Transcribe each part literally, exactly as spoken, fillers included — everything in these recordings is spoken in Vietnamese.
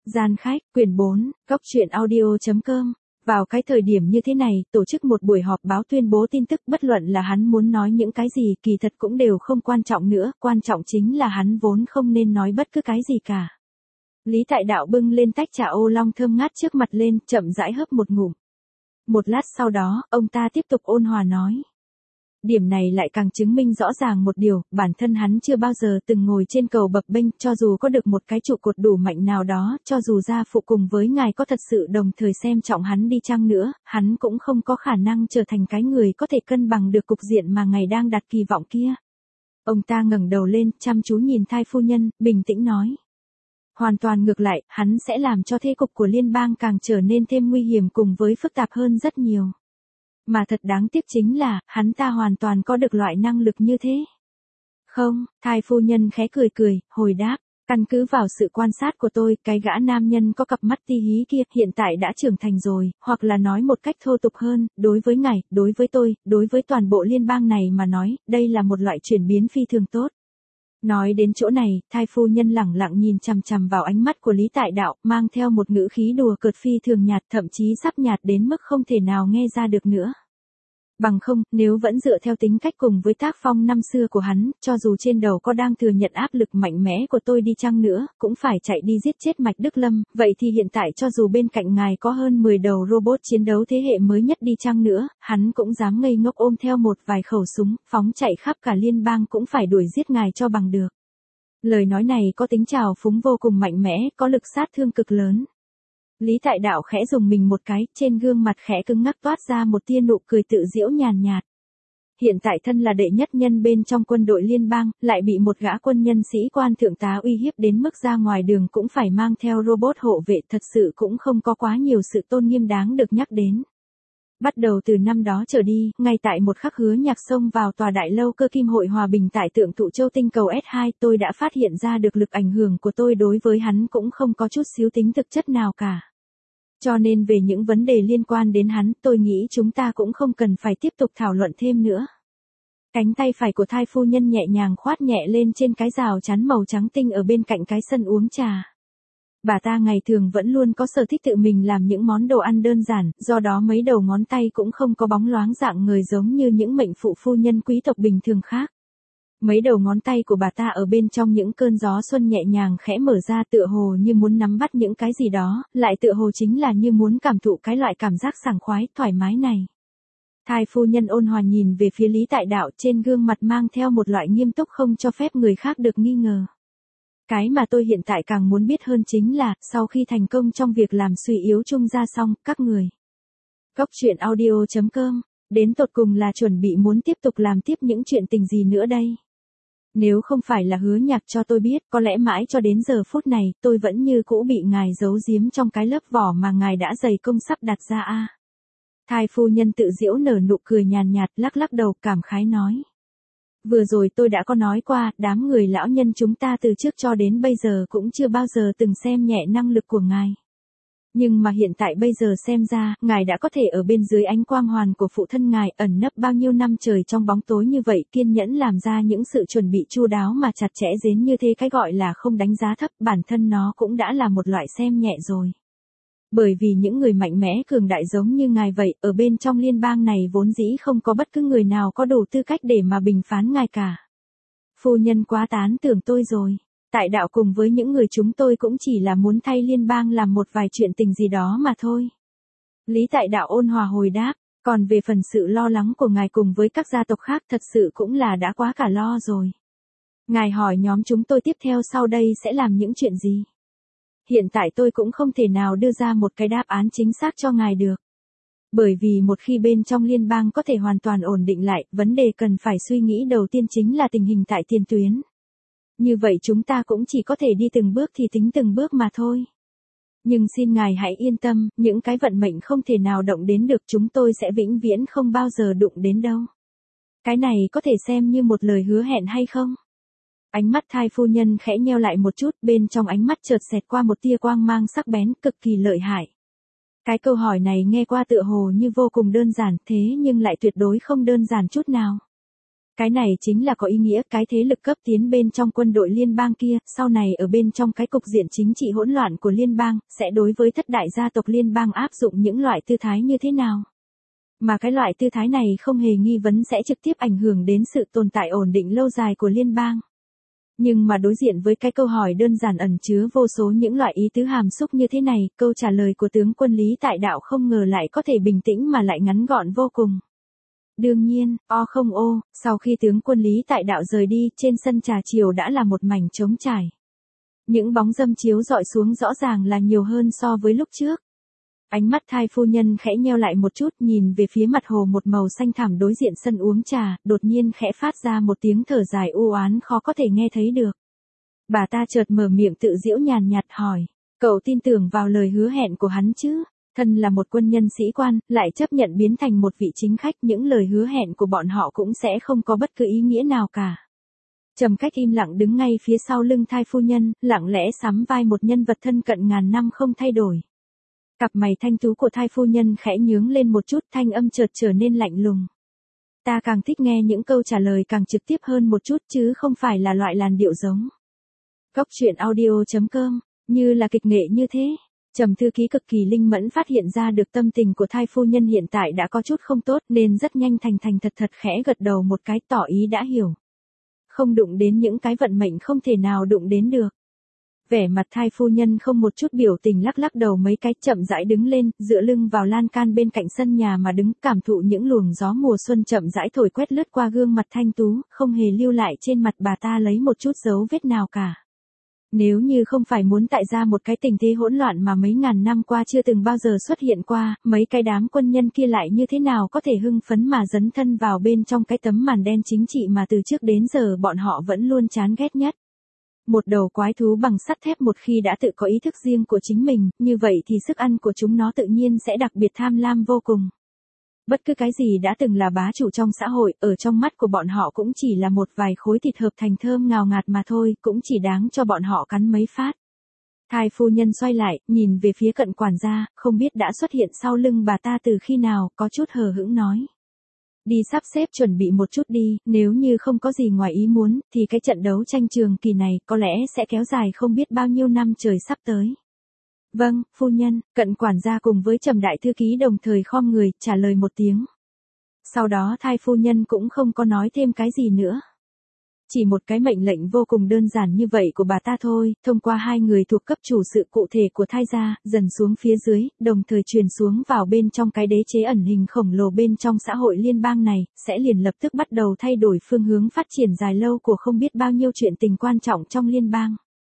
Gian khách, quyển bốn, góc truyện audio.com. Vào cái thời điểm như thế này, tổ chức một buổi họp báo tuyên bố tin tức, bất luận là hắn muốn nói những cái gì, kỳ thật cũng đều không quan trọng nữa, quan trọng chính là hắn vốn không nên nói bất cứ cái gì cả. Lý Tại Đạo bưng lên tách trà ô long thơm ngát trước mặt lên, chậm rãi hớp một ngụm. Một lát sau đó, ông ta tiếp tục ôn hòa nói. Điểm này lại càng chứng minh rõ ràng một điều, bản thân hắn chưa bao giờ từng ngồi trên cầu bập bênh, cho dù có được một cái trụ cột đủ mạnh nào đó, cho dù gia phụ cùng với ngài có thật sự đồng thời xem trọng hắn đi chăng nữa, hắn cũng không có khả năng trở thành cái người có thể cân bằng được cục diện mà ngài đang đặt kỳ vọng kia. Ông ta ngẩng đầu lên, chăm chú nhìn Thai phu nhân, bình tĩnh nói. Hoàn toàn ngược lại, hắn sẽ làm cho thế cục của liên bang càng trở nên thêm nguy hiểm cùng với phức tạp hơn rất nhiều. Mà thật đáng tiếc chính là, hắn ta hoàn toàn có được loại năng lực như thế. Không, Thai phu nhân khẽ cười cười, hồi đáp, căn cứ vào sự quan sát của tôi, cái gã nam nhân có cặp mắt ti hí kia hiện tại đã trưởng thành rồi, hoặc là nói một cách thô tục hơn, đối với ngài, đối với tôi, đối với toàn bộ liên bang này mà nói, đây là một loại chuyển biến phi thường tốt. Nói đến chỗ này, Thai phu nhân lẳng lặng nhìn chằm chằm vào ánh mắt của Lý Tại Đạo, mang theo một ngữ khí đùa cợt phi thường nhạt, thậm chí sắp nhạt đến mức không thể nào nghe ra được nữa. Bằng không, nếu vẫn dựa theo tính cách cùng với tác phong năm xưa của hắn, cho dù trên đầu có đang thừa nhận áp lực mạnh mẽ của tôi đi chăng nữa, cũng phải chạy đi giết chết Mạch Đức Lâm, vậy thì hiện tại cho dù bên cạnh ngài có hơn mười đầu robot chiến đấu thế hệ mới nhất đi chăng nữa, hắn cũng dám ngây ngốc ôm theo một vài khẩu súng, phóng chạy khắp cả liên bang cũng phải đuổi giết ngài cho bằng được. Lời nói này có tính trào phúng vô cùng mạnh mẽ, có lực sát thương cực lớn. Lý Tại Đạo khẽ dùng mình một cái, trên gương mặt khẽ cứng ngắc toát ra một tia nụ cười tự giễu nhàn nhạt. Hiện tại thân là đệ nhất nhân bên trong quân đội liên bang, lại bị một gã quân nhân sĩ quan thượng tá uy hiếp đến mức ra ngoài đường cũng phải mang theo robot hộ vệ, thật sự cũng không có quá nhiều sự tôn nghiêm đáng được nhắc đến. Bắt đầu từ năm đó trở đi, ngay tại một khắc Hứa Nhạc xông vào tòa đại lâu Cơ Kim Hội Hòa Bình tại Tượng Thụ Châu tinh cầu S hai, tôi đã phát hiện ra được lực ảnh hưởng của tôi đối với hắn cũng không có chút xíu tính thực chất nào cả. Cho nên về những vấn đề liên quan đến hắn, tôi nghĩ chúng ta cũng không cần phải tiếp tục thảo luận thêm nữa. Cánh tay phải của Thai phu nhân nhẹ nhàng khoát nhẹ lên trên cái rào chắn màu trắng tinh ở bên cạnh cái sân uống trà. Bà ta ngày thường vẫn luôn có sở thích tự mình làm những món đồ ăn đơn giản, do đó mấy đầu ngón tay cũng không có bóng loáng dạng người giống như những mệnh phụ phu nhân quý tộc bình thường khác. Mấy đầu ngón tay của bà ta ở bên trong những cơn gió xuân nhẹ nhàng khẽ mở ra, tựa hồ như muốn nắm bắt những cái gì đó, lại tựa hồ chính là như muốn cảm thụ cái loại cảm giác sảng khoái, thoải mái này. Thai phu nhân ôn hòa nhìn về phía Lý Tại Đạo, trên gương mặt mang theo một loại nghiêm túc không cho phép người khác được nghi ngờ. Cái mà tôi hiện tại càng muốn biết hơn chính là, sau khi thành công trong việc làm suy yếu Trung Gia xong, các người. Góc truyện audio.com, đến tột cùng là chuẩn bị muốn tiếp tục làm tiếp những chuyện tình gì nữa đây? Nếu không phải là Hứa Nhạc cho tôi biết, có lẽ mãi cho đến giờ phút này, tôi vẫn như cũ bị ngài giấu giếm trong cái lớp vỏ mà ngài đã dày công sắp đặt ra a. Thai phu nhân tự giễu nở nụ cười nhàn nhạt, lắc lắc đầu cảm khái nói. Vừa rồi tôi đã có nói qua, đám người lão nhân chúng ta từ trước cho đến bây giờ cũng chưa bao giờ từng xem nhẹ năng lực của ngài. Nhưng mà hiện tại bây giờ xem ra, ngài đã có thể ở bên dưới ánh quang hoàn của phụ thân ngài ẩn nấp bao nhiêu năm trời trong bóng tối như vậy, kiên nhẫn làm ra những sự chuẩn bị chu đáo mà chặt chẽ đến như thế, cái gọi là không đánh giá thấp bản thân nó cũng đã là một loại xem nhẹ rồi. Bởi vì những người mạnh mẽ cường đại giống như ngài vậy, ở bên trong liên bang này vốn dĩ không có bất cứ người nào có đủ tư cách để mà bình phán ngài cả. Phu nhân quá tán tưởng tôi rồi. Tại Đạo cùng với những người chúng tôi cũng chỉ là muốn thay liên bang làm một vài chuyện tình gì đó mà thôi. Lý Tại Đạo ôn hòa hồi đáp, còn về phần sự lo lắng của ngài cùng với các gia tộc khác thật sự cũng là đã quá cả lo rồi. Ngài hỏi nhóm chúng tôi tiếp theo sau đây sẽ làm những chuyện gì? Hiện tại tôi cũng không thể nào đưa ra một cái đáp án chính xác cho ngài được. Bởi vì một khi bên trong liên bang có thể hoàn toàn ổn định lại, vấn đề cần phải suy nghĩ đầu tiên chính là tình hình tại tiền tuyến. Như vậy chúng ta cũng chỉ có thể đi từng bước thì tính từng bước mà thôi. Nhưng xin ngài hãy yên tâm, những cái vận mệnh không thể nào động đến được chúng tôi sẽ vĩnh viễn không bao giờ đụng đến đâu. Cái này có thể xem như một lời hứa hẹn hay không? Ánh mắt Thai phu nhân khẽ nheo lại một chút, bên trong ánh mắt chợt xẹt qua một tia quang mang sắc bén, cực kỳ lợi hại. Cái câu hỏi này nghe qua tựa hồ như vô cùng đơn giản, thế nhưng lại tuyệt đối không đơn giản chút nào. Cái này chính là có ý nghĩa cái thế lực cấp tiến bên trong quân đội liên bang kia, sau này ở bên trong cái cục diện chính trị hỗn loạn của liên bang, sẽ đối với thất đại gia tộc liên bang áp dụng những loại tư thái như thế nào. Mà cái loại tư thái này không hề nghi vấn sẽ trực tiếp ảnh hưởng đến sự tồn tại ổn định lâu dài của liên bang. Nhưng mà đối diện với cái câu hỏi đơn giản ẩn chứa vô số những loại ý tứ hàm xúc như thế này, câu trả lời của tướng quân Lý Tại Đạo không ngờ lại có thể bình tĩnh mà lại ngắn gọn vô cùng. Đương nhiên, o không ô, sau khi tướng quân Lý Tại Đạo rời đi, trên sân trà chiều đã là một mảnh trống trải. Những bóng râm chiếu dọi xuống rõ ràng là nhiều hơn so với lúc trước. Ánh mắt Thai phu nhân khẽ nheo lại một chút, nhìn về phía mặt hồ một màu xanh thẳm đối diện sân uống trà, đột nhiên khẽ phát ra một tiếng thở dài u oán khó có thể nghe thấy được. Bà ta chợt mở miệng tự giễu nhàn nhạt hỏi, cậu tin tưởng vào lời hứa hẹn của hắn chứ? Thân là một quân nhân sĩ quan, lại chấp nhận biến thành một vị chính khách, những lời hứa hẹn của bọn họ cũng sẽ không có bất cứ ý nghĩa nào cả. Trầm Cách im lặng đứng ngay phía sau lưng Thai phu nhân, lặng lẽ sắm vai một nhân vật thân cận ngàn năm không thay đổi. Cặp mày thanh tú của Thai phu nhân khẽ nhướng lên một chút, thanh âm chợt trở nên lạnh lùng. Ta càng thích nghe những câu trả lời càng trực tiếp hơn một chút chứ không phải là loại làn điệu giống. Góc truyện audio chấm com, như là kịch nghệ như thế. Trầm thư ký cực kỳ linh mẫn phát hiện ra được tâm tình của Thai phu nhân hiện tại đã có chút không tốt nên rất nhanh thành thành thật thật khẽ gật đầu một cái tỏ ý đã hiểu. Không đụng đến những cái vận mệnh không thể nào đụng đến được. Vẻ mặt Thai phu nhân không một chút biểu tình lắc lắc đầu mấy cái chậm rãi đứng lên, dựa lưng vào lan can bên cạnh sân nhà mà đứng cảm thụ những luồng gió mùa xuân chậm rãi thổi quét lướt qua gương mặt thanh tú, không hề lưu lại trên mặt bà ta lấy một chút dấu vết nào cả. Nếu như không phải muốn tạo ra một cái tình thế hỗn loạn mà mấy ngàn năm qua chưa từng bao giờ xuất hiện qua, mấy cái đám quân nhân kia lại như thế nào có thể hưng phấn mà dấn thân vào bên trong cái tấm màn đen chính trị mà từ trước đến giờ bọn họ vẫn luôn chán ghét nhất. Một đầu quái thú bằng sắt thép một khi đã tự có ý thức riêng của chính mình, như vậy thì sức ăn của chúng nó tự nhiên sẽ đặc biệt tham lam vô cùng. Bất cứ cái gì đã từng là bá chủ trong xã hội, ở trong mắt của bọn họ cũng chỉ là một vài khối thịt hợp thành thơm ngào ngạt mà thôi, cũng chỉ đáng cho bọn họ cắn mấy phát. Thai phu nhân xoay lại, nhìn về phía cận quản gia, không biết đã xuất hiện sau lưng bà ta từ khi nào, có chút hờ hững nói. Đi sắp xếp chuẩn bị một chút đi, nếu như không có gì ngoài ý muốn, thì cái trận đấu tranh trường kỳ này có lẽ sẽ kéo dài không biết bao nhiêu năm trời sắp tới. Vâng, phu nhân, cận quản gia cùng với Trầm đại thư ký đồng thời khom người, trả lời một tiếng. Sau đó Thai phu nhân cũng không có nói thêm cái gì nữa. Chỉ một cái mệnh lệnh vô cùng đơn giản như vậy của bà ta thôi, thông qua hai người thuộc cấp chủ sự cụ thể của Thai gia, dần xuống phía dưới, đồng thời truyền xuống vào bên trong cái đế chế ẩn hình khổng lồ bên trong xã hội liên bang này, sẽ liền lập tức bắt đầu thay đổi phương hướng phát triển dài lâu của không biết bao nhiêu chuyện tình quan trọng trong liên bang.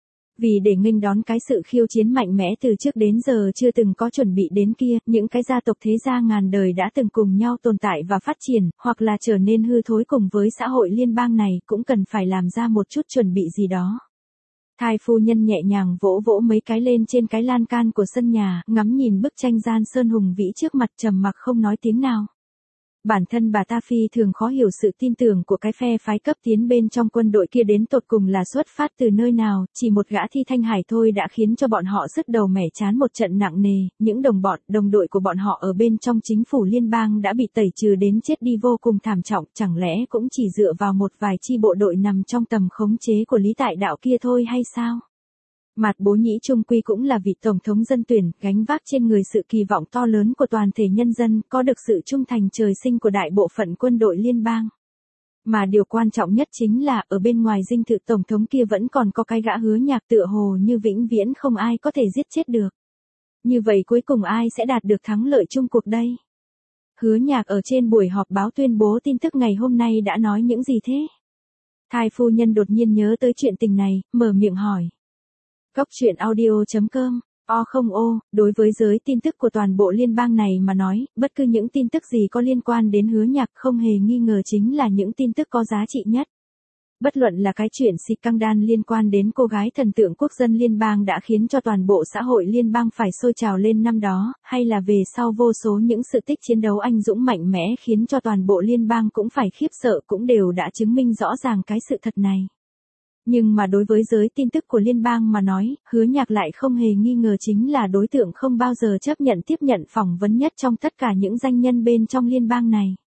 Vì để nghênh đón cái sự khiêu chiến mạnh mẽ từ trước đến giờ chưa từng có chuẩn bị đến kia, những cái gia tộc thế gia ngàn đời đã từng cùng nhau tồn tại và phát triển, hoặc là trở nên hư thối cùng với xã hội liên bang này, cũng cần phải làm ra một chút chuẩn bị gì đó. Thai phu nhân nhẹ nhàng vỗ vỗ mấy cái lên trên cái lan can của sân nhà, ngắm nhìn bức tranh gian sơn hùng vĩ trước mặt trầm mặc không nói tiếng nào. Bản thân bà ta phi thường khó hiểu sự tin tưởng của cái phe phái cấp tiến bên trong quân đội kia đến tột cùng là xuất phát từ nơi nào, chỉ một gã thi thanh hải thôi đã khiến cho bọn họ sứt đầu mẻ chán một trận nặng nề, những đồng bọn, đồng đội của bọn họ ở bên trong chính phủ liên bang đã bị tẩy trừ đến chết đi vô cùng thảm trọng, chẳng lẽ cũng chỉ dựa vào một vài chi bộ đội nằm trong tầm khống chế của Lý Tại Đạo kia thôi hay sao? Mạt Bố Nhĩ trung quy cũng là vị tổng thống dân tuyển, gánh vác trên người sự kỳ vọng to lớn của toàn thể nhân dân, có được sự trung thành trời sinh của đại bộ phận quân đội liên bang. Mà điều quan trọng nhất chính là, ở bên ngoài dinh thự tổng thống kia vẫn còn có cái gã Hứa Nhạc tựa hồ như vĩnh viễn không ai có thể giết chết được. Như vậy cuối cùng ai sẽ đạt được thắng lợi chung cuộc đây? Hứa Nhạc ở trên buổi họp báo tuyên bố tin tức ngày hôm nay đã nói những gì thế? Thai phu nhân đột nhiên nhớ tới chuyện tình này, mở miệng hỏi. Góc truyện audio chấm com, o không ô, đối với giới tin tức của toàn bộ liên bang này mà nói, bất cứ những tin tức gì có liên quan đến Hứa Nhạc không hề nghi ngờ chính là những tin tức có giá trị nhất. Bất luận là cái chuyện xịt căng đan liên quan đến cô gái thần tượng quốc dân liên bang đã khiến cho toàn bộ xã hội liên bang phải sôi trào lên năm đó, hay là về sau vô số những sự tích chiến đấu anh dũng mạnh mẽ khiến cho toàn bộ liên bang cũng phải khiếp sợ cũng đều đã chứng minh rõ ràng cái sự thật này. Nhưng mà đối với giới tin tức của liên bang mà nói, Hứa Nhạc lại không hề nghi ngờ chính là đối tượng không bao giờ chấp nhận tiếp nhận phỏng vấn nhất trong tất cả những danh nhân bên trong liên bang này.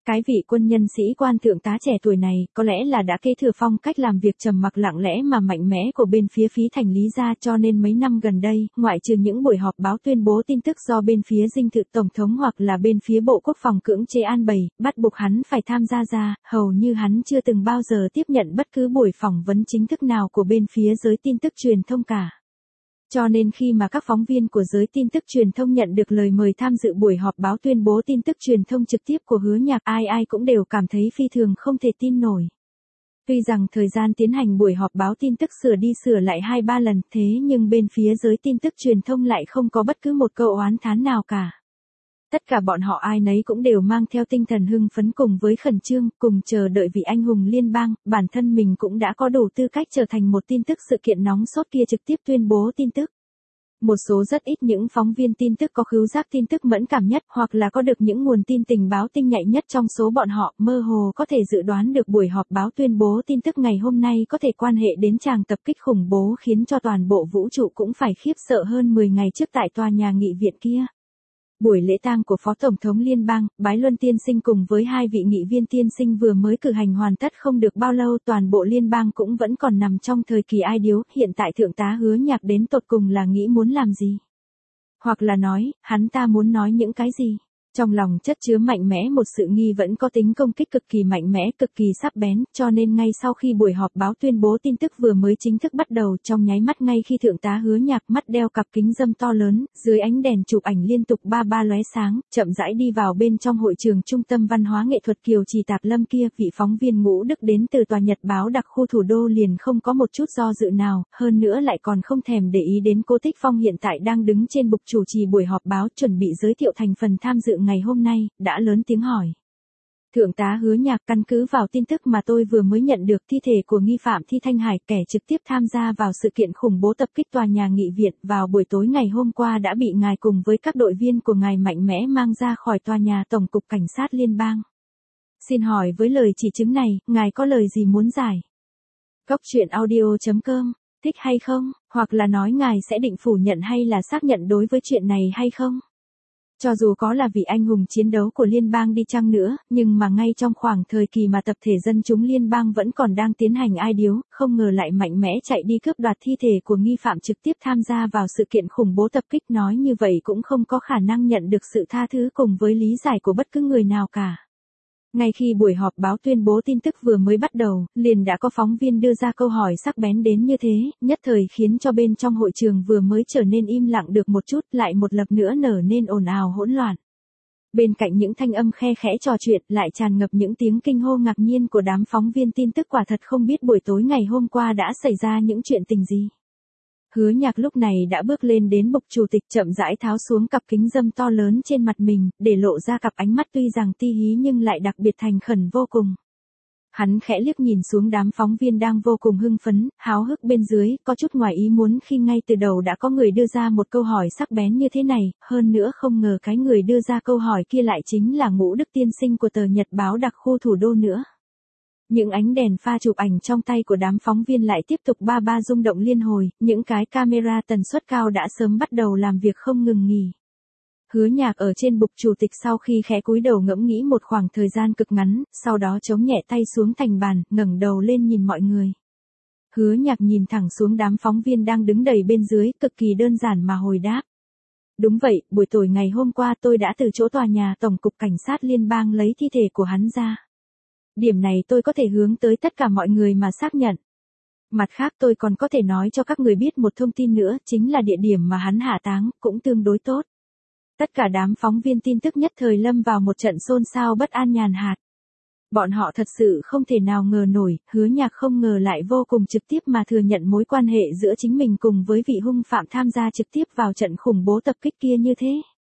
Cái vị quân nhân sĩ quan thượng tá trẻ tuổi này có lẽ là đã kế thừa phong cách làm việc trầm mặc lặng lẽ mà mạnh mẽ của bên phía Phí Thành Lý gia, cho nên mấy năm gần đây, ngoại trừ những buổi họp báo tuyên bố tin tức do bên phía dinh thự tổng thống hoặc là bên phía Bộ Quốc phòng cưỡng chế an bày, bắt buộc hắn phải tham gia ra, hầu như hắn chưa từng bao giờ tiếp nhận bất cứ buổi phỏng vấn chính thức nào của bên phía giới tin tức truyền thông cả. Cho nên khi mà các phóng viên của giới tin tức truyền thông nhận được lời mời tham dự buổi họp báo tuyên bố tin tức truyền thông trực tiếp của Hứa Nhạc, ai ai cũng đều cảm thấy phi thường không thể tin nổi. Tuy rằng thời gian tiến hành buổi họp báo tin tức sửa đi sửa lại hai ba lần, thế nhưng bên phía giới tin tức truyền thông lại không có bất cứ một câu oán thán nào cả. Tất cả bọn họ ai nấy cũng đều mang theo tinh thần hưng phấn cùng với khẩn trương, cùng chờ đợi vị anh hùng liên bang, bản thân mình cũng đã có đủ tư cách trở thành một tin tức sự kiện nóng sốt kia trực tiếp tuyên bố tin tức. Một số rất ít những phóng viên tin tức có khứu giác tin tức mẫn cảm nhất hoặc là có được những nguồn tin tình báo tinh nhạy nhất trong số bọn họ, mơ hồ có thể dự đoán được buổi họp báo tuyên bố tin tức ngày hôm nay có thể quan hệ đến tràng tập kích khủng bố khiến cho toàn bộ vũ trụ cũng phải khiếp sợ hơn mười ngày trước tại tòa nhà nghị viện kia. Buổi lễ tang của Phó Tổng thống Liên bang, Bái Luân tiên sinh cùng với hai vị nghị viên tiên sinh vừa mới cử hành hoàn tất không được bao lâu, toàn bộ liên bang cũng vẫn còn nằm trong thời kỳ ai điếu, hiện tại Thượng tá Hứa Nhạc đến tột cùng là nghĩ muốn làm gì? Hoặc là nói, hắn ta muốn nói những cái gì? Trong lòng chất chứa mạnh mẽ một sự nghi vẫn có tính công kích cực kỳ mạnh mẽ, cực kỳ sắc bén, cho nên ngay sau khi buổi họp báo tuyên bố tin tức vừa mới chính thức bắt đầu, trong nháy mắt ngay khi Thượng tá Hứa Nhạc mắt đeo cặp kính râm to lớn, dưới ánh đèn chụp ảnh liên tục ba ba lóe sáng, chậm rãi đi vào bên trong hội trường Trung tâm Văn hóa Nghệ thuật Kiều Trì Tạp Lâm kia, vị phóng viên Ngũ Đức đến từ tòa Nhật báo đặc khu thủ đô liền không có một chút do dự nào, hơn nữa lại còn không thèm để ý đến Cố Tích Phong hiện tại đang đứng trên bục chủ trì buổi họp báo chuẩn bị giới thiệu thành phần tham dự ngày hôm nay, đã lớn tiếng hỏi. Thượng tá Hứa Nhạc, căn cứ vào tin tức mà tôi vừa mới nhận được, thi thể của nghi phạm Thi Thanh Hải, kẻ trực tiếp tham gia vào sự kiện khủng bố tập kích tòa nhà nghị viện vào buổi tối ngày hôm qua đã bị ngài cùng với các đội viên của ngài mạnh mẽ mang ra khỏi tòa nhà Tổng cục Cảnh sát Liên bang. Xin hỏi với lời chỉ chứng này, ngài có lời gì muốn giải? Cốc truyện audio chấm com, thích hay không? Hoặc là nói ngài sẽ định phủ nhận hay là xác nhận đối với chuyện này hay không? Cho dù có là vị anh hùng chiến đấu của liên bang đi chăng nữa, nhưng mà ngay trong khoảng thời kỳ mà tập thể dân chúng liên bang vẫn còn đang tiến hành ai điếu, không ngờ lại mạnh mẽ chạy đi cướp đoạt thi thể của nghi phạm trực tiếp tham gia vào sự kiện khủng bố tập kích, nói như vậy cũng không có khả năng nhận được sự tha thứ cùng với lý giải của bất cứ người nào cả. Ngay khi buổi họp báo tuyên bố tin tức vừa mới bắt đầu, liền đã có phóng viên đưa ra câu hỏi sắc bén đến như thế, nhất thời khiến cho bên trong hội trường vừa mới trở nên im lặng được một chút lại một lần nữa nở nên ồn ào hỗn loạn. Bên cạnh những thanh âm khe khẽ trò chuyện lại tràn ngập những tiếng kinh hô ngạc nhiên của đám phóng viên tin tức, quả thật không biết buổi tối ngày hôm qua đã xảy ra những chuyện tình gì. Hứa Nhạc lúc này đã bước lên đến bục chủ tịch, chậm rãi tháo xuống cặp kính râm to lớn trên mặt mình, để lộ ra cặp ánh mắt tuy rằng ti hí nhưng lại đặc biệt thành khẩn vô cùng. Hắn khẽ liếc nhìn xuống đám phóng viên đang vô cùng hưng phấn, háo hức bên dưới, có chút ngoài ý muốn khi ngay từ đầu đã có người đưa ra một câu hỏi sắc bén như thế này, hơn nữa không ngờ cái người đưa ra câu hỏi kia lại chính là Ngũ Đức tiên sinh của tờ Nhật báo đặc khu thủ đô nữa. Những ánh đèn pha chụp ảnh trong tay của đám phóng viên lại tiếp tục ba ba rung động liên hồi, những cái camera tần suất cao đã sớm bắt đầu làm việc không ngừng nghỉ. Hứa Nhạc ở trên bục chủ tịch sau khi khẽ cúi đầu ngẫm nghĩ một khoảng thời gian cực ngắn, sau đó chống nhẹ tay xuống thành bàn, ngẩng đầu lên nhìn mọi người. Hứa Nhạc nhìn thẳng xuống đám phóng viên đang đứng đầy bên dưới, cực kỳ đơn giản mà hồi đáp. Đúng vậy, buổi tối ngày hôm qua tôi đã từ chỗ tòa nhà Tổng cục Cảnh sát Liên bang lấy thi thể của hắn ra. Điểm này tôi có thể hướng tới tất cả mọi người mà xác nhận. Mặt khác tôi còn có thể nói cho các người biết một thông tin nữa, chính là địa điểm mà hắn hạ táng, cũng tương đối tốt. Tất cả đám phóng viên tin tức nhất thời lâm vào một trận xôn xao bất an nhàn hạt. Bọn họ thật sự không thể nào ngờ nổi, Hứa Nhạc không ngờ lại vô cùng trực tiếp mà thừa nhận mối quan hệ giữa chính mình cùng với vị hung phạm tham gia trực tiếp vào trận khủng bố tập kích kia như thế.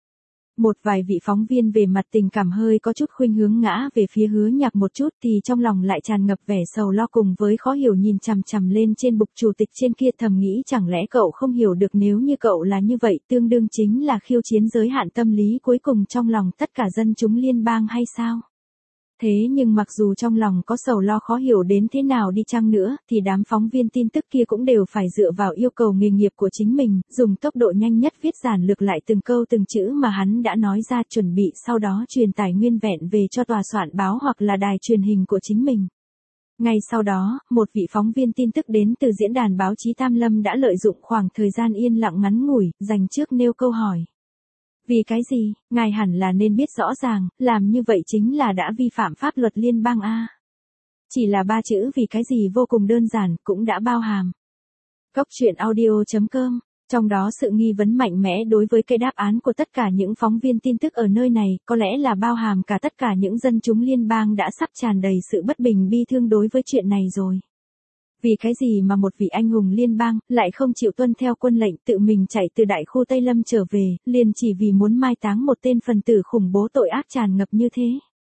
Một vài vị phóng viên về mặt tình cảm hơi có chút khuynh hướng ngã về phía Hứa Nhạc một chút thì trong lòng lại tràn ngập vẻ sầu lo cùng với khó hiểu nhìn chằm chằm lên trên bục chủ tịch trên kia, thầm nghĩ chẳng lẽ cậu không hiểu được nếu như cậu là như vậy tương đương chính là khiêu chiến giới hạn tâm lý cuối cùng trong lòng tất cả dân chúng liên bang hay sao? Thế nhưng mặc dù trong lòng có sầu lo khó hiểu đến thế nào đi chăng nữa, thì đám phóng viên tin tức kia cũng đều phải dựa vào yêu cầu nghề nghiệp của chính mình, dùng tốc độ nhanh nhất viết giản lược lại từng câu từng chữ mà hắn đã nói ra, chuẩn bị sau đó truyền tải nguyên vẹn về cho tòa soạn báo hoặc là đài truyền hình của chính mình. Ngay sau đó, một vị phóng viên tin tức đến từ diễn đàn báo chí Tam Lâm đã lợi dụng khoảng thời gian yên lặng ngắn ngủi, dành trước nêu câu hỏi. Vì cái gì, ngài hẳn là nên biết rõ ràng, làm như vậy chính là đã vi phạm pháp luật liên bang a. Chỉ là ba chữ vì cái gì vô cùng đơn giản, cũng đã bao hàm. Cốc truyện audio chấm com, trong đó sự nghi vấn mạnh mẽ đối với cái đáp án của tất cả những phóng viên tin tức ở nơi này, có lẽ là bao hàm cả tất cả những dân chúng liên bang đã sắp tràn đầy sự bất bình bi thương đối với chuyện này rồi. Vì cái gì mà một vị anh hùng liên bang lại không chịu tuân theo quân lệnh tự mình chạy từ đại khu Tây Lâm trở về, liền chỉ vì muốn mai táng một tên phần tử khủng bố tội ác tràn ngập như thế.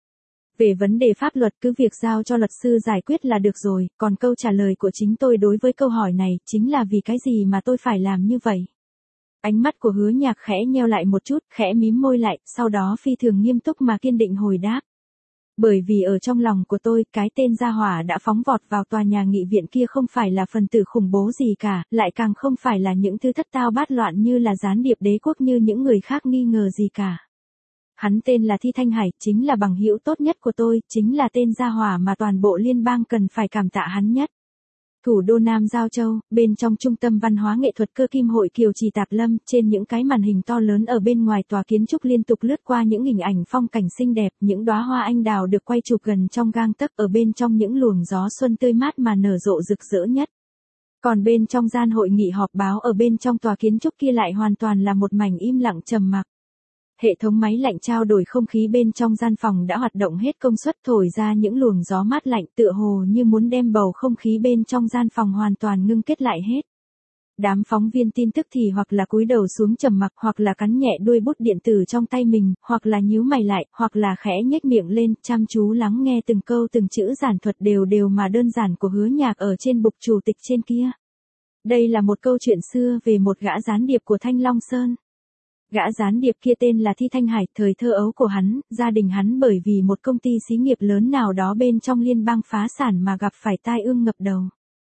Về vấn đề pháp luật cứ việc giao cho luật sư giải quyết là được rồi, còn câu trả lời của chính tôi đối với câu hỏi này chính là vì cái gì mà tôi phải làm như vậy. Ánh mắt của Hứa Nhạc khẽ nheo lại một chút, khẽ mím môi lại, sau đó phi thường nghiêm túc mà kiên định hồi đáp. Bởi vì ở trong lòng của tôi, cái tên gia hỏa đã phóng vọt vào tòa nhà nghị viện kia không phải là phần tử khủng bố gì cả, lại càng không phải là những thứ thất tao bát loạn như là gián điệp đế quốc như những người khác nghi ngờ gì cả. Hắn tên là Thi Thanh Hải, chính là bằng hữu tốt nhất của tôi, chính là tên gia hỏa mà toàn bộ liên bang cần phải cảm tạ hắn nhất. Thủ đô Nam Giao Châu, bên trong trung tâm văn hóa nghệ thuật Cơ Kim Hội Kiều Trì Tạp Lâm, trên những cái màn hình to lớn ở bên ngoài tòa kiến trúc liên tục lướt qua những hình ảnh phong cảnh xinh đẹp, những đóa hoa anh đào được quay chụp gần trong gang tấc, ở bên trong những luồng gió xuân tươi mát mà nở rộ rực rỡ nhất. Còn bên trong gian hội nghị họp báo ở bên trong tòa kiến trúc kia lại hoàn toàn là một mảnh im lặng trầm mặc. Hệ thống máy lạnh trao đổi không khí bên trong gian phòng đã hoạt động hết công suất, thổi ra những luồng gió mát lạnh tựa hồ như muốn đem bầu không khí bên trong gian phòng hoàn toàn ngưng kết lại hết. Đám phóng viên tin tức thì hoặc là cúi đầu xuống trầm mặc, hoặc là cắn nhẹ đuôi bút điện tử trong tay mình, hoặc là nhíu mày lại, hoặc là khẽ nhếch miệng lên, chăm chú lắng nghe từng câu từng chữ giản thuật đều đều mà đơn giản của Hứa Nhạc ở trên bục chủ tịch trên kia. Đây là một câu chuyện xưa về một gã gián điệp của Thanh Long Sơn. Gã gián điệp kia tên là Thi Thanh Hải, thời thơ ấu của hắn, gia đình hắn bởi vì một công ty xí nghiệp lớn nào đó bên trong liên bang phá sản mà gặp phải tai ương ngập đầu.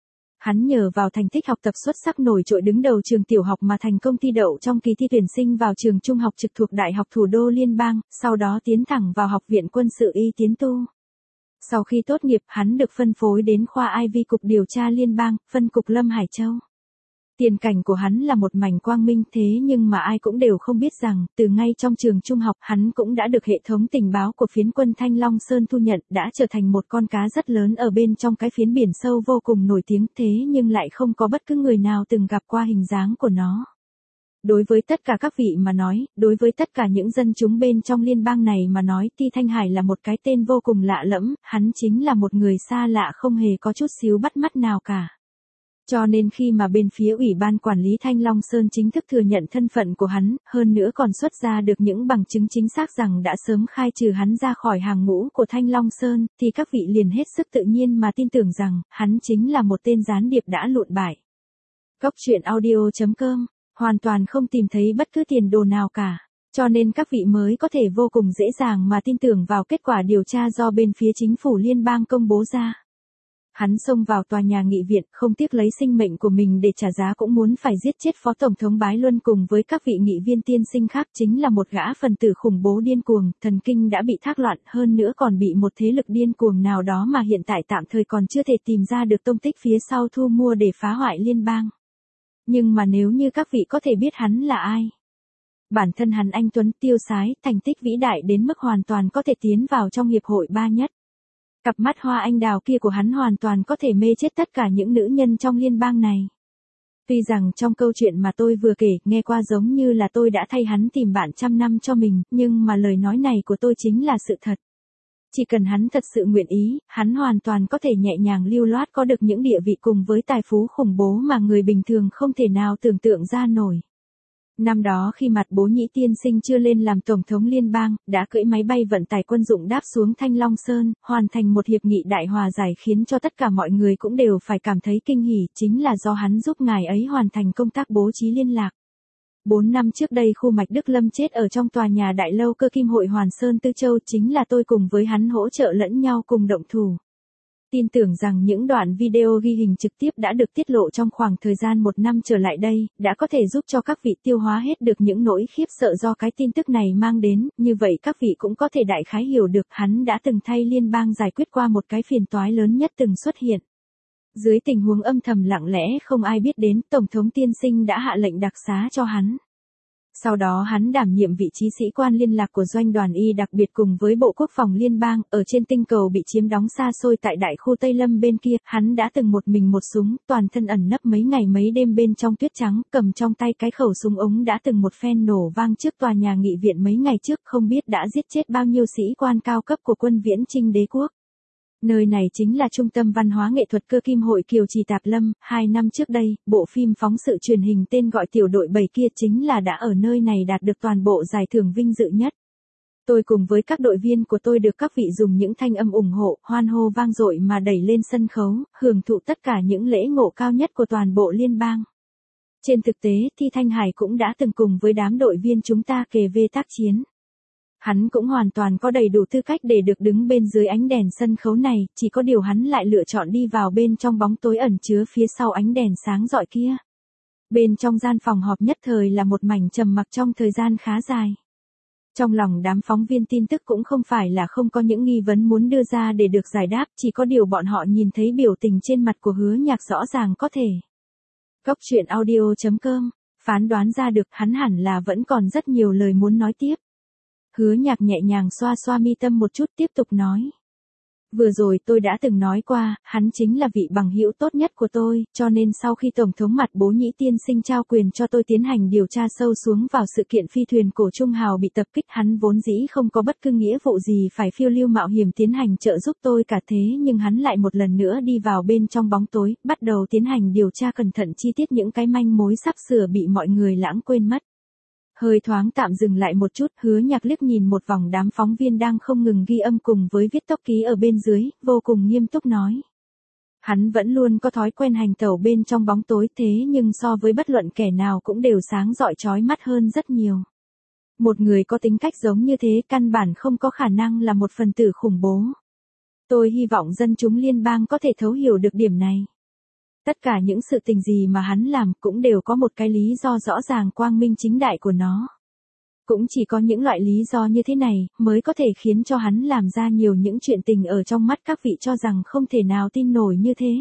Hắn nhờ vào thành tích học tập xuất sắc nổi trội đứng đầu trường tiểu học mà thành công thi đậu trong kỳ thi tuyển sinh vào trường trung học trực thuộc Đại học Thủ đô Liên bang, sau đó tiến thẳng vào Học viện Quân sự Y tiến tu. Sau khi tốt nghiệp, hắn được phân phối đến khoa I V Cục Điều tra Liên bang, phân cục Lâm Hải Châu. Tiền cảnh của hắn là một mảnh quang minh, thế nhưng mà ai cũng đều không biết rằng, từ ngay trong trường trung học hắn cũng đã được hệ thống tình báo của phiến quân Thanh Long Sơn thu nhận, đã trở thành một con cá rất lớn ở bên trong cái phiến biển sâu vô cùng nổi tiếng, thế nhưng lại không có bất cứ người nào từng gặp qua hình dáng của nó. Đối với tất cả các vị mà nói, đối với tất cả những dân chúng bên trong liên bang này mà nói, Thi Thanh Hải là một cái tên vô cùng lạ lẫm, hắn chính là một người xa lạ không hề có chút xíu bắt mắt nào cả. Cho nên khi mà bên phía Ủy ban Quản lý Thanh Long Sơn chính thức thừa nhận thân phận của hắn, hơn nữa còn xuất ra được những bằng chứng chính xác rằng đã sớm khai trừ hắn ra khỏi hàng ngũ của Thanh Long Sơn, thì các vị liền hết sức tự nhiên mà tin tưởng rằng, hắn chính là một tên gián điệp đã lụn bại. Cốc truyện audio chấm com, hoàn toàn không tìm thấy bất cứ tiền đồ nào cả, cho nên các vị mới có thể vô cùng dễ dàng mà tin tưởng vào kết quả điều tra do bên phía chính phủ liên bang công bố ra. Hắn xông vào tòa nhà nghị viện, không tiếc lấy sinh mệnh của mình để trả giá cũng muốn phải giết chết Phó Tổng thống Bái Luân cùng với các vị nghị viên tiên sinh khác, chính là một gã phần tử khủng bố điên cuồng, thần kinh đã bị thác loạn, hơn nữa còn bị một thế lực điên cuồng nào đó mà hiện tại tạm thời còn chưa thể tìm ra được tông tích phía sau thu mua để phá hoại liên bang. Nhưng mà nếu như các vị có thể biết hắn là ai. Bản thân hắn anh tuấn tiêu sái, thành tích vĩ đại đến mức hoàn toàn có thể tiến vào trong hiệp hội ba nhất. Cặp mắt hoa anh đào kia của hắn hoàn toàn có thể mê chết tất cả những nữ nhân trong liên bang này. Tuy rằng trong câu chuyện mà tôi vừa kể, nghe qua giống như là tôi đã thay hắn tìm bạn trăm năm cho mình, nhưng mà lời nói này của tôi chính là sự thật. Chỉ cần hắn thật sự nguyện ý, hắn hoàn toàn có thể nhẹ nhàng lưu loát có được những địa vị cùng với tài phú khủng bố mà người bình thường không thể nào tưởng tượng ra nổi. Năm đó khi mặt Bố Nhĩ tiên sinh chưa lên làm Tổng thống liên bang, đã cưỡi máy bay vận tải quân dụng đáp xuống Thanh Long Sơn, hoàn thành một hiệp nghị đại hòa giải khiến cho tất cả mọi người cũng đều phải cảm thấy kinh hỉ, chính là do hắn giúp ngài ấy hoàn thành công tác bố trí liên lạc. Bốn năm trước đây khu mạch Đức Lâm chết ở trong tòa nhà đại lâu Cơ Kim Hội Hoàn Sơn Tư Châu, chính là tôi cùng với hắn hỗ trợ lẫn nhau cùng động thủ. Tin tưởng rằng những đoạn video ghi hình trực tiếp đã được tiết lộ trong khoảng thời gian một năm trở lại đây, đã có thể giúp cho các vị tiêu hóa hết được những nỗi khiếp sợ do cái tin tức này mang đến, như vậy các vị cũng có thể đại khái hiểu được hắn đã từng thay liên bang giải quyết qua một cái phiền toái lớn nhất từng xuất hiện. Dưới tình huống âm thầm lặng lẽ không ai biết đến, Tổng thống tiên sinh đã hạ lệnh đặc xá cho hắn. Sau đó hắn đảm nhiệm vị trí sĩ quan liên lạc của doanh đoàn y đặc biệt cùng với Bộ Quốc phòng Liên bang, ở trên tinh cầu bị chiếm đóng xa xôi tại đại khu Tây Lâm bên kia, hắn đã từng một mình một súng, toàn thân ẩn nấp mấy ngày mấy đêm bên trong tuyết trắng, cầm trong tay cái khẩu súng ống đã từng một phen nổ vang trước tòa nhà nghị viện mấy ngày trước, không biết đã giết chết bao nhiêu sĩ quan cao cấp của quân Viễn Chinh đế quốc. Nơi này chính là trung tâm văn hóa nghệ thuật Cơ Kim Hội Kiều Trì Tạp Lâm, hai năm trước đây, bộ phim phóng sự truyền hình tên gọi Tiểu đội bảy kia chính là đã ở nơi này đạt được toàn bộ giải thưởng vinh dự nhất. Tôi cùng với các đội viên của tôi được các vị dùng những thanh âm ủng hộ, hoan hô vang dội mà đẩy lên sân khấu, hưởng thụ tất cả những lễ ngộ cao nhất của toàn bộ liên bang. Trên thực tế, Thi Thanh Hải cũng đã từng cùng với đám đội viên chúng ta kề vai tác chiến. Hắn cũng hoàn toàn có đầy đủ tư cách để được đứng bên dưới ánh đèn sân khấu này, chỉ có điều hắn lại lựa chọn đi vào bên trong bóng tối ẩn chứa phía sau ánh đèn sáng rọi kia. Bên trong gian phòng họp nhất thời là một mảnh trầm mặc trong thời gian khá dài. Trong lòng đám phóng viên tin tức cũng không phải là không có những nghi vấn muốn đưa ra để được giải đáp, chỉ có điều bọn họ nhìn thấy biểu tình trên mặt của Hứa Nhạc rõ ràng có thể. Góc truyện audio chấm com, phán đoán ra được hắn hẳn là vẫn còn rất nhiều lời muốn nói tiếp. Hứa Nhạc nhẹ nhàng xoa xoa mi tâm một chút tiếp tục nói. Vừa rồi tôi đã từng nói qua, hắn chính là vị bằng hữu tốt nhất của tôi, cho nên sau khi Tổng thống Mặt Bố Nhĩ tiên sinh trao quyền cho tôi tiến hành điều tra sâu xuống vào sự kiện phi thuyền cổ Trung Hào bị tập kích, hắn vốn dĩ không có bất cứ nghĩa vụ gì phải phiêu lưu mạo hiểm tiến hành trợ giúp tôi cả, thế nhưng hắn lại một lần nữa đi vào bên trong bóng tối, bắt đầu tiến hành điều tra cẩn thận chi tiết những cái manh mối sắp sửa bị mọi người lãng quên mất. Hơi thoáng tạm dừng lại một chút, Hứa Nhạc liếc nhìn một vòng đám phóng viên đang không ngừng ghi âm cùng với viết tốc ký ở bên dưới, vô cùng nghiêm túc nói. Hắn vẫn luôn có thói quen hành tẩu bên trong bóng tối, thế nhưng so với bất luận kẻ nào cũng đều sáng rọi chói mắt hơn rất nhiều. Một người có tính cách giống như thế căn bản không có khả năng là một phần tử khủng bố. Tôi hy vọng dân chúng liên bang có thể thấu hiểu được điểm này. Tất cả những sự tình gì mà hắn làm cũng đều có một cái lý do rõ ràng quang minh chính đại của nó. Cũng chỉ có những loại lý do như thế này mới có thể khiến cho hắn làm ra nhiều những chuyện tình ở trong mắt các vị cho rằng không thể nào tin nổi như thế.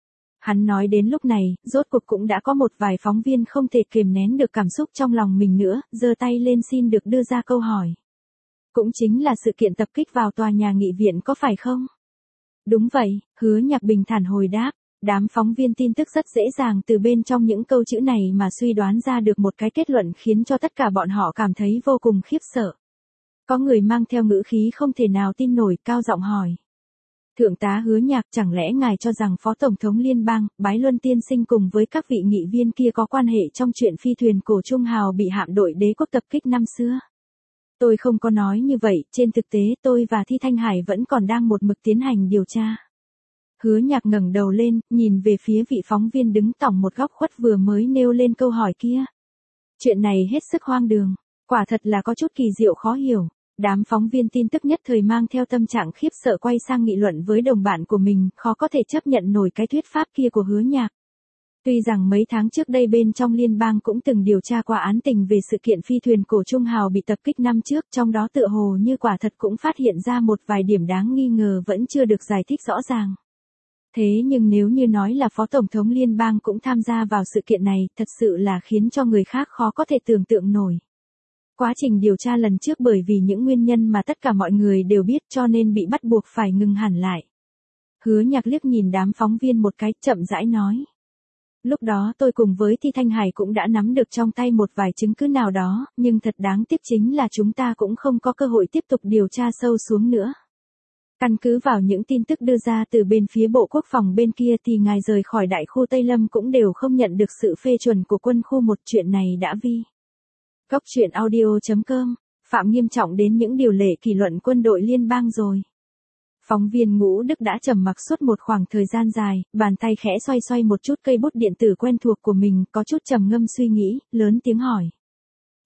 Hắn nói đến lúc này, rốt cuộc cũng đã có một vài phóng viên không thể kiềm nén được cảm xúc trong lòng mình nữa, giơ tay lên xin được đưa ra câu hỏi. Cũng chính là sự kiện tập kích vào tòa nhà nghị viện có phải không? Đúng vậy, Hứa Nhạc bình thản hồi đáp. Đám phóng viên tin tức rất dễ dàng từ bên trong những câu chữ này mà suy đoán ra được một cái kết luận khiến cho tất cả bọn họ cảm thấy vô cùng khiếp sợ. Có người mang theo ngữ khí không thể nào tin nổi, cao giọng hỏi. Thượng tá Hứa Nhạc, chẳng lẽ ngài cho rằng Phó Tổng thống Liên bang, Bái Luân tiên sinh cùng với các vị nghị viên kia có quan hệ trong chuyện phi thuyền cổ Trung Hào bị hạm đội đế quốc tập kích năm xưa? Tôi không có nói như vậy, trên thực tế tôi và Thi Thanh Hải vẫn còn đang một mực tiến hành điều tra. Hứa Nhạc ngẩng đầu lên, nhìn về phía vị phóng viên đứng tỏng một góc khuất vừa mới nêu lên câu hỏi kia. Chuyện này hết sức hoang đường, quả thật là có chút kỳ diệu khó hiểu. Đám phóng viên tin tức nhất thời mang theo tâm trạng khiếp sợ quay sang nghị luận với đồng bạn của mình, khó có thể chấp nhận nổi cái thuyết pháp kia của Hứa Nhạc. Tuy rằng mấy tháng trước đây bên trong liên bang cũng từng điều tra qua án tình về sự kiện phi thuyền cổ Trung Hào bị tập kích năm trước, trong đó tựa hồ như quả thật cũng phát hiện ra một vài điểm đáng nghi ngờ vẫn chưa được giải thích rõ ràng. Thế nhưng nếu như nói là Phó Tổng thống Liên bang cũng tham gia vào sự kiện này, thật sự là khiến cho người khác khó có thể tưởng tượng nổi. Quá trình điều tra lần trước bởi vì những nguyên nhân mà tất cả mọi người đều biết cho nên bị bắt buộc phải ngừng hẳn lại. Hứa Nhạc liếc nhìn đám phóng viên một cái, chậm rãi nói. Lúc đó tôi cùng với Thi Thanh Hải cũng đã nắm được trong tay một vài chứng cứ nào đó, nhưng thật đáng tiếc chính là chúng ta cũng không có cơ hội tiếp tục điều tra sâu xuống nữa. Căn cứ vào những tin tức đưa ra từ bên phía Bộ Quốc phòng bên kia thì ngài rời khỏi đại khu Tây Lâm cũng đều không nhận được sự phê chuẩn của quân khu một, chuyện này đã vi. Góc truyện audio chấm com, phạm nghiêm trọng đến những điều lệ kỷ luật quân đội liên bang rồi. Phóng viên Ngũ Đức đã trầm mặc suốt một khoảng thời gian dài, bàn tay khẽ xoay xoay một chút cây bút điện tử quen thuộc của mình, có chút trầm ngâm suy nghĩ, lớn tiếng hỏi.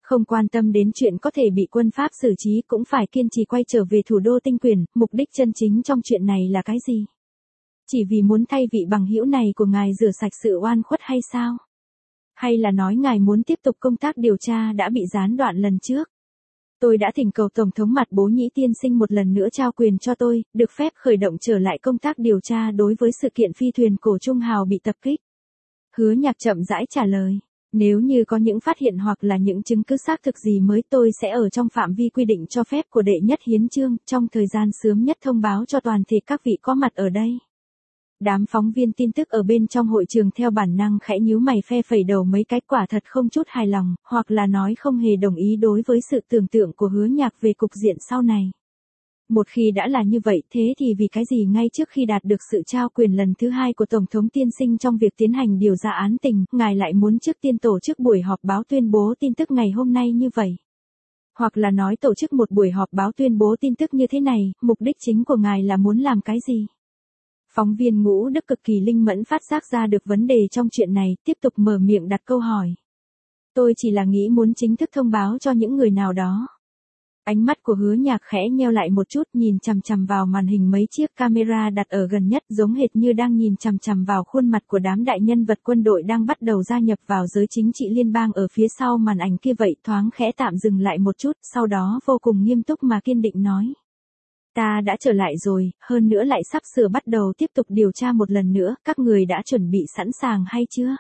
Không quan tâm đến chuyện có thể bị quân Pháp xử trí cũng phải kiên trì quay trở về thủ đô tinh quyền, mục đích chân chính trong chuyện này là cái gì? Chỉ vì muốn thay vị bằng hữu này của ngài rửa sạch sự oan khuất hay sao? Hay là nói ngài muốn tiếp tục công tác điều tra đã bị gián đoạn lần trước? Tôi đã thỉnh cầu Tổng thống Mặt Bố Nhĩ tiên sinh một lần nữa trao quyền cho tôi, được phép khởi động trở lại công tác điều tra đối với sự kiện phi thuyền cổ Trung Hào bị tập kích. Hứa Nhạc chậm rãi trả lời. Nếu như có những phát hiện hoặc là những chứng cứ xác thực gì mới tôi sẽ ở trong phạm vi quy định cho phép của đệ nhất hiến chương, trong thời gian sớm nhất thông báo cho toàn thể các vị có mặt ở đây. Đám phóng viên tin tức ở bên trong hội trường theo bản năng khẽ nhíu mày phe phẩy đầu mấy cái, quả thật không chút hài lòng, hoặc là nói không hề đồng ý đối với sự tưởng tượng của Hứa Nhạc về cục diện sau này. Một khi đã là như vậy, thế thì vì cái gì ngay trước khi đạt được sự trao quyền lần thứ hai của Tổng thống tiên sinh trong việc tiến hành điều tra án tình, ngài lại muốn trước tiên tổ chức buổi họp báo tuyên bố tin tức ngày hôm nay như vậy? Hoặc là nói tổ chức một buổi họp báo tuyên bố tin tức như thế này, mục đích chính của ngài là muốn làm cái gì? Phóng viên Ngũ Đức cực kỳ linh mẫn phát giác ra được vấn đề trong chuyện này, tiếp tục mở miệng đặt câu hỏi. Tôi chỉ là nghĩ muốn chính thức thông báo cho những người nào đó. Ánh mắt của Hứa Nhạc khẽ nheo lại một chút, nhìn chằm chằm vào màn hình mấy chiếc camera đặt ở gần nhất, giống hệt như đang nhìn chằm chằm vào khuôn mặt của đám đại nhân vật quân đội đang bắt đầu gia nhập vào giới chính trị liên bang ở phía sau màn ảnh kia vậy, thoáng khẽ tạm dừng lại một chút, sau đó vô cùng nghiêm túc mà kiên định nói. Ta đã trở lại rồi, hơn nữa lại sắp sửa bắt đầu tiếp tục điều tra một lần nữa, các người đã chuẩn bị sẵn sàng hay chưa?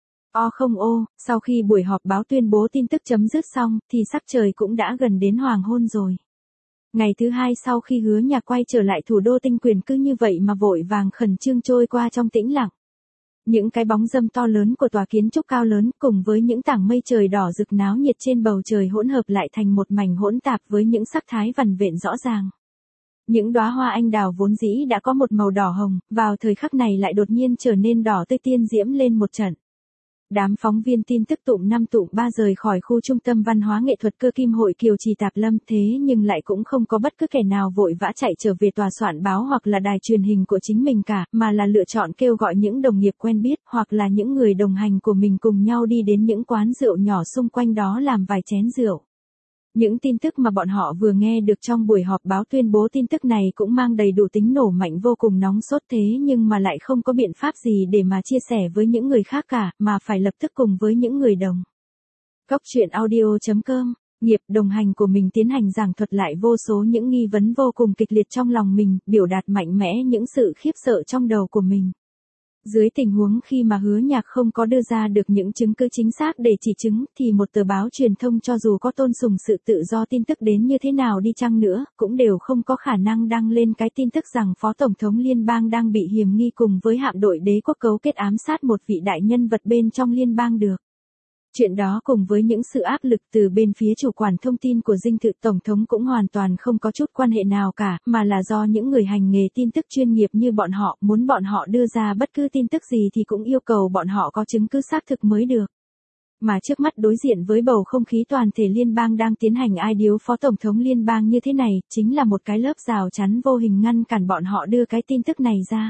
O không ô, sau khi buổi họp báo tuyên bố tin tức chấm dứt xong, thì sắc trời cũng đã gần đến hoàng hôn rồi. Ngày thứ hai sau khi Hứa Nhạc quay trở lại thủ đô tinh quyền cứ như vậy mà vội vàng khẩn trương trôi qua trong tĩnh lặng. Những cái bóng râm to lớn của tòa kiến trúc cao lớn cùng với những tảng mây trời đỏ rực náo nhiệt trên bầu trời hỗn hợp lại thành một mảnh hỗn tạp với những sắc thái vằn vện rõ ràng. Những đóa hoa anh đào vốn dĩ đã có một màu đỏ hồng, vào thời khắc này lại đột nhiên trở nên đỏ tươi tiên diễm lên một trận. Đám phóng viên tin tức tụm năm tụm ba rời khỏi khu trung tâm văn hóa nghệ thuật Cơ Kim Hội Kiều Trì Tạp Lâm, thế nhưng lại cũng không có bất cứ kẻ nào vội vã chạy trở về tòa soạn báo hoặc là đài truyền hình của chính mình cả, mà là lựa chọn kêu gọi những đồng nghiệp quen biết hoặc là những người đồng hành của mình cùng nhau đi đến những quán rượu nhỏ xung quanh đó làm vài chén rượu. Những tin tức mà bọn họ vừa nghe được trong buổi họp báo tuyên bố tin tức này cũng mang đầy đủ tính nổ mạnh, vô cùng nóng sốt, thế nhưng mà lại không có biện pháp gì để mà chia sẻ với những người khác cả, mà phải lập tức cùng với những người đồng. Góc truyện audio chấm com, nghiệp đồng hành của mình tiến hành giảng thuật lại vô số những nghi vấn vô cùng kịch liệt trong lòng mình, biểu đạt mạnh mẽ những sự khiếp sợ trong đầu của mình. Dưới tình huống khi mà Hứa Nhạc không có đưa ra được những chứng cứ chính xác để chỉ chứng, thì một tờ báo truyền thông cho dù có tôn sùng sự tự do tin tức đến như thế nào đi chăng nữa, cũng đều không có khả năng đăng lên cái tin tức rằng Phó Tổng thống Liên bang đang bị hiềm nghi cùng với hạm đội đế quốc cấu kết ám sát một vị đại nhân vật bên trong liên bang được. Chuyện đó cùng với những sự áp lực từ bên phía chủ quản thông tin của dinh thự Tổng thống cũng hoàn toàn không có chút quan hệ nào cả, mà là do những người hành nghề tin tức chuyên nghiệp như bọn họ, muốn bọn họ đưa ra bất cứ tin tức gì thì cũng yêu cầu bọn họ có chứng cứ xác thực mới được. Mà trước mắt đối diện với bầu không khí toàn thể liên bang đang tiến hành ai điếu Phó Tổng thống liên bang như thế này, chính là một cái lớp rào chắn vô hình ngăn cản bọn họ đưa cái tin tức này ra.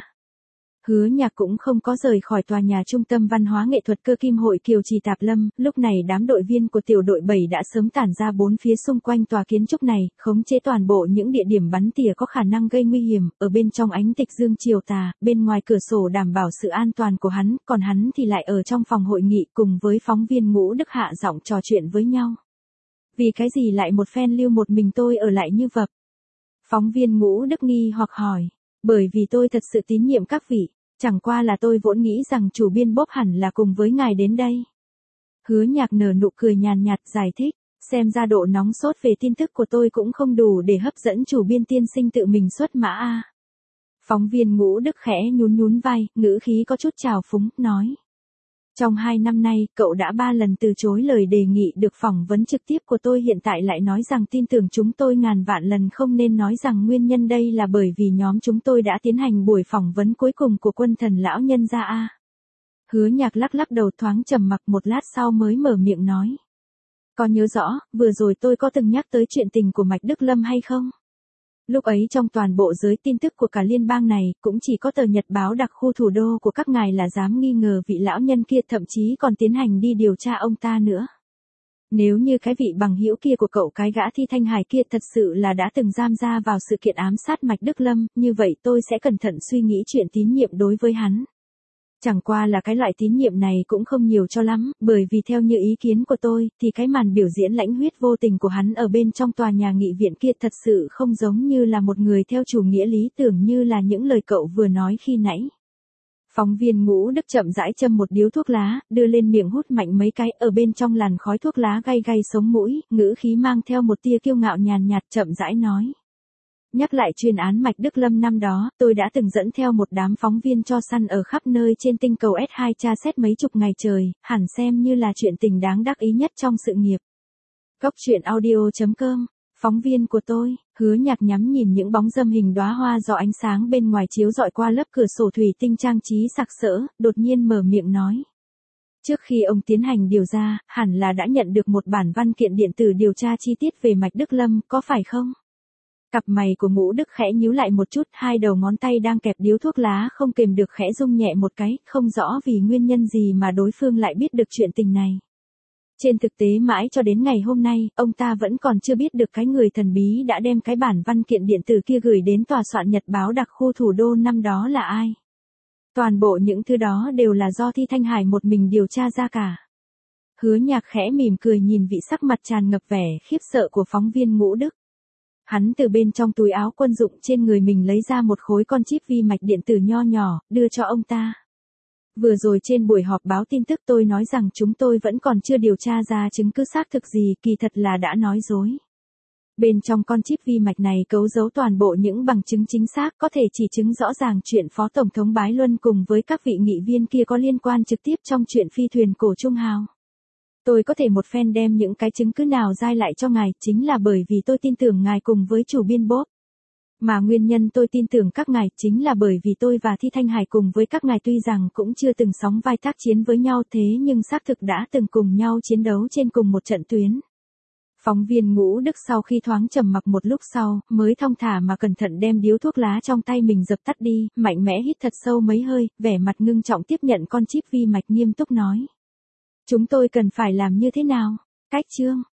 Hứa Nhạc cũng không có rời khỏi tòa nhà trung tâm văn hóa nghệ thuật Cơ Kim Hội Kiều Trì Tạp Lâm, lúc này đám đội viên của tiểu đội bảy đã sớm tản ra bốn phía xung quanh tòa kiến trúc này, khống chế toàn bộ những địa điểm bắn tỉa có khả năng gây nguy hiểm, ở bên trong ánh tịch dương chiều tà, bên ngoài cửa sổ đảm bảo sự an toàn của hắn, còn hắn thì lại ở trong phòng hội nghị cùng với phóng viên Ngũ Đức hạ giọng trò chuyện với nhau. Vì cái gì lại một phen lưu một mình tôi ở lại như vậy? Phóng viên Ngũ Đức nghi hoặc hỏi. Bởi vì tôi thật sự tín nhiệm các vị, chẳng qua là tôi vốn nghĩ rằng chủ biên Bob hẳn là cùng với ngài đến đây. Hứa Nhạc nở nụ cười nhàn nhạt giải thích, xem ra độ nóng sốt về tin tức của tôi cũng không đủ để hấp dẫn chủ biên tiên sinh tự mình xuất mã a. Phóng viên Ngũ Đức khẽ nhún nhún vai, ngữ khí có chút trào phúng, nói. Trong hai năm nay, cậu đã ba lần từ chối lời đề nghị được phỏng vấn trực tiếp của tôi, hiện tại lại nói rằng tin tưởng chúng tôi ngàn vạn lần không nên nói rằng nguyên nhân đây là bởi vì nhóm chúng tôi đã tiến hành buổi phỏng vấn cuối cùng của quân thần lão nhân gia a. Hứa Nhạc lắc lắc đầu thoáng trầm mặc một lát sau mới mở miệng nói. Có nhớ rõ, vừa rồi tôi có từng nhắc tới chuyện tình của Mạch Đức Lâm hay không? Lúc ấy trong toàn bộ giới tin tức của cả liên bang này, cũng chỉ có tờ nhật báo đặc khu thủ đô của các ngài là dám nghi ngờ vị lão nhân kia, thậm chí còn tiến hành đi điều tra ông ta nữa. Nếu như cái vị bằng hữu kia của cậu cái gã Thi Thanh Hải kia thật sự là đã từng giam ra vào sự kiện ám sát Mạch Đức Lâm, như vậy tôi sẽ cẩn thận suy nghĩ chuyện tín nhiệm đối với hắn. Chẳng qua là cái loại tín nhiệm này cũng không nhiều cho lắm, bởi vì theo như ý kiến của tôi, thì cái màn biểu diễn lãnh huyết vô tình của hắn ở bên trong tòa nhà nghị viện kia thật sự không giống như là một người theo chủ nghĩa lý tưởng như là những lời cậu vừa nói khi nãy. Phóng viên Ngũ Đức chậm rãi châm một điếu thuốc lá, đưa lên miệng hút mạnh mấy cái, ở bên trong làn khói thuốc lá gay gay sống mũi, ngữ khí mang theo một tia kiêu ngạo nhàn nhạt chậm rãi nói. Nhắc lại chuyên án Mạch Đức Lâm năm đó, tôi đã từng dẫn theo một đám phóng viên cho săn ở khắp nơi trên tinh cầu S hai tra xét mấy chục ngày trời, hẳn xem như là chuyện tình đáng đắc ý nhất trong sự nghiệp. Cốc truyện audio chấm com, phóng viên của tôi, Hứa Nhạc nhắm nhìn những bóng dâm hình đóa hoa do ánh sáng bên ngoài chiếu rọi qua lớp cửa sổ thủy tinh trang trí sặc sỡ, đột nhiên mở miệng nói. Trước khi ông tiến hành điều tra, hẳn là đã nhận được một bản văn kiện điện tử điều tra chi tiết về Mạch Đức Lâm, có phải không? Cặp mày của Ngũ Đức khẽ nhíu lại một chút, hai đầu ngón tay đang kẹp điếu thuốc lá không kềm được khẽ rung nhẹ một cái, không rõ vì nguyên nhân gì mà đối phương lại biết được chuyện tình này. Trên thực tế mãi cho đến ngày hôm nay, ông ta vẫn còn chưa biết được cái người thần bí đã đem cái bản văn kiện điện tử kia gửi đến tòa soạn nhật báo đặc khu thủ đô năm đó là ai. Toàn bộ những thứ đó đều là do Thi Thanh Hải một mình điều tra ra cả. Hứa Nhạc khẽ mỉm cười nhìn vị sắc mặt tràn ngập vẻ khiếp sợ của phóng viên Ngũ Đức. Hắn từ bên trong túi áo quân dụng trên người mình lấy ra một khối con chip vi mạch điện tử nho nhỏ, đưa cho ông ta. Vừa rồi trên buổi họp báo tin tức tôi nói rằng chúng tôi vẫn còn chưa điều tra ra chứng cứ xác thực gì, kỳ thật là đã nói dối. Bên trong con chip vi mạch này cấu giấu toàn bộ những bằng chứng chính xác có thể chỉ chứng rõ ràng chuyện Phó Tổng thống Bái Luân cùng với các vị nghị viên kia có liên quan trực tiếp trong chuyện phi thuyền cổ Trung Hào. Tôi có thể một phen đem những cái chứng cứ nào dai lại cho ngài, chính là bởi vì tôi tin tưởng ngài cùng với chủ biên Bob. Mà nguyên nhân tôi tin tưởng các ngài chính là bởi vì tôi và Thi Thanh Hải cùng với các ngài tuy rằng cũng chưa từng sóng vai tác chiến với nhau thế nhưng xác thực đã từng cùng nhau chiến đấu trên cùng một trận tuyến. Phóng viên Ngũ Đức sau khi thoáng trầm mặc một lúc sau, mới thong thả mà cẩn thận đem điếu thuốc lá trong tay mình dập tắt đi, mạnh mẽ hít thật sâu mấy hơi, vẻ mặt ngưng trọng tiếp nhận con chip vi mạch nghiêm túc nói. Chúng tôi cần phải làm như thế nào? Cách chương.